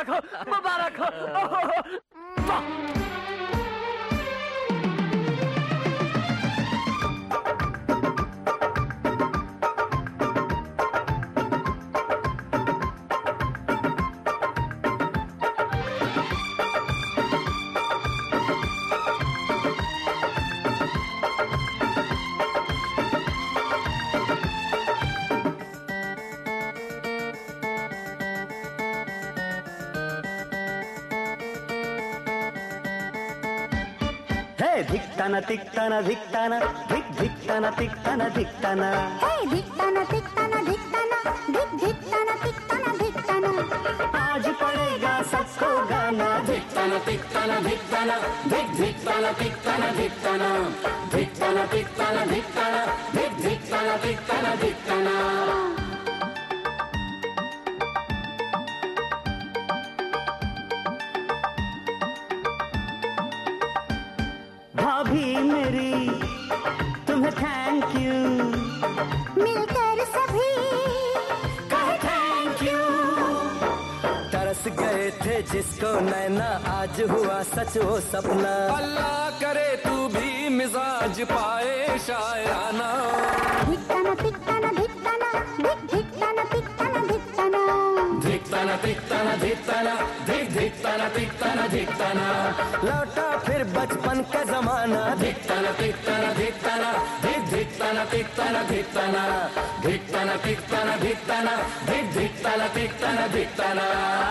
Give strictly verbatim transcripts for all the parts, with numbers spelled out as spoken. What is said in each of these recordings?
मुबारक हो, मुबारक हो। धिक्ताना तिक्ताना धिक्ताना धिक धिक्ताना तिक्ताना धिक्ताना हे धिक्ताना तिक्ताना धिक्ताना धिक धिक्ताना तिक्ताना धिक्ताना आज पड़ेगा सबको गाना धिक्ताना तिक्ताना धिक्ताना धिक धिक्ताना तिक्ताना धिक्ताना धिक्ताना तिक्ताना धिक्ताना धिक धिक्ताना तिक्ताना धिक्ताना। भाभी मेरी तुम्हें थैंक यू, मिलकर सभी कहे थैंक यू। तरस गए थे जिसको नैना आज हुआ सच वो सपना। अल्लाह करे तू भी मिजाज पाए शायराना। धिक्ताना तिक्ताना धिक्ताना धिक धिक्ताना तिक्ताना धिक्ताना धिक्ताना तिक्ताना धिक्ताना धिक धिक्ताना तिक्ताना धिक्ताना। लौटा फिर बचपन का जमाना धिक्ताना तिक्ताना धिक्ताना धिक धिक्ताना तिक्ताना धिक्ताना धिक्ताना तिक्ताना धिक्ताना धिक धिक्ताना तिक्ताना धिक्ताना।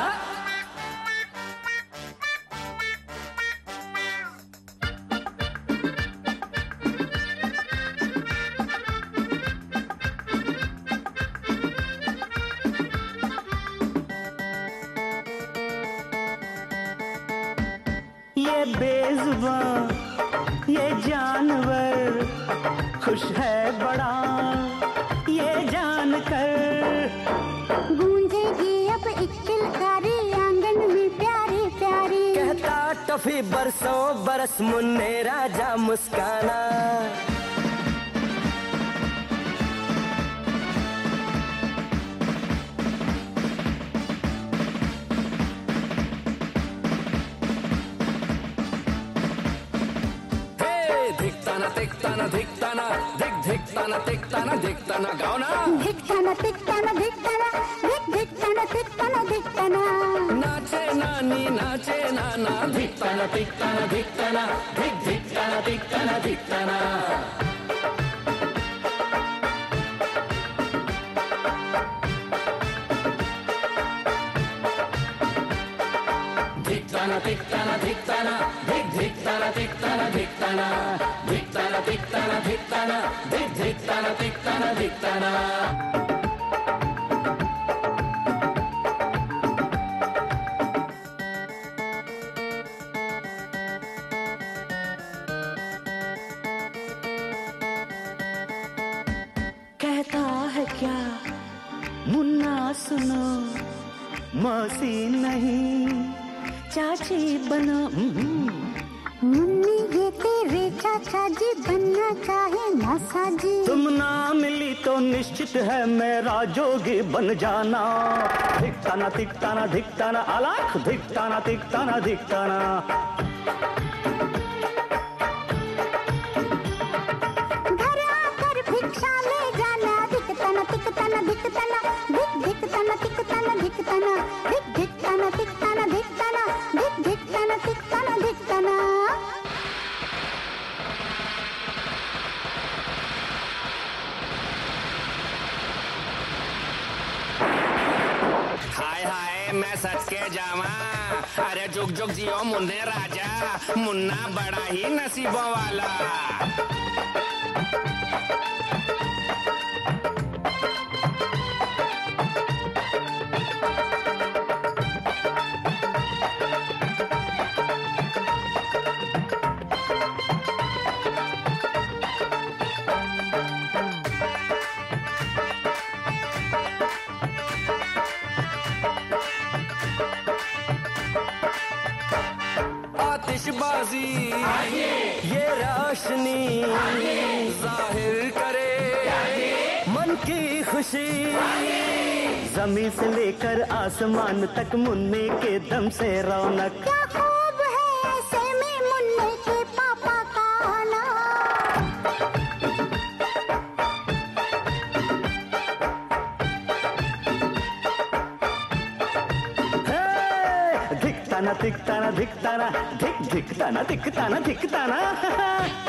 ये बेजुबान ये जानवर खुश है बड़ा ये जानकर। गूंजेगी अब एक किलकारी आंगन में प्यारी प्यारी। कहता टफी बरसों बरस मुन्ने राजा मुस्काना। धिक्ताना तिक्ताना धिक्ताना धिक धिक्ताना तिक्ताना धिक्ताना। गाओ ना। धिक्ताना तिक्ताना धिक्ताना धिक धिक्ताना तिक्ताना धिक्ताना। नाचे नानी नाचे नाना। धिक्ताना तिक्ताना धिक्ताना धिक धिक्ताना तिक्ताना धिक्ताना। धिक्ताना तिक्ताना धिक्ताना धिक धिक्ताना तिक्ताना धिक्ताना धिक्ताना तिक्ताना धिक्ताना धिक धिक्ताना तिक्ताना धिक्ताना। कहता है क्या मुन्ना सुनो मौसी नहीं चाची बनो। मुन्नी ये तेरे चाचा जी बनना चाहे मौसा जी। तुम ना मिली तो निश्चित है मेरा जोगी बन जाना। धिक्ताना तिक्ताना धिक्ताना अलख धिक्ताना तिक्ताना धिक्ताना। घर आकर भिक्षा ले जाना। धिक्ताना तिक्ताना धिक्ताना धिक धिक्ताना तिक्ताना धिक्ताना धिक धिक्ताना तिक्ताना धिक्ताना धिक धिक्ताना तिक्ताना धिक्ताना। हाय हाय मैं सच के जावा। अरे जुग जुग जियो मुन्ने राजा। मुन्ना बड़ा ही नसीबों वाला। आतिशबाजी ये रोशनी जाहिर करे मन की खुशी जमीन से लेकर आसमान तक मुन्ने के दम से रौनक। क्या खूब है ऐसे में मुन्ने के पापा का आना। धिकताना धिकताना धिकताना धिक धिकताना धिकताना धिकताना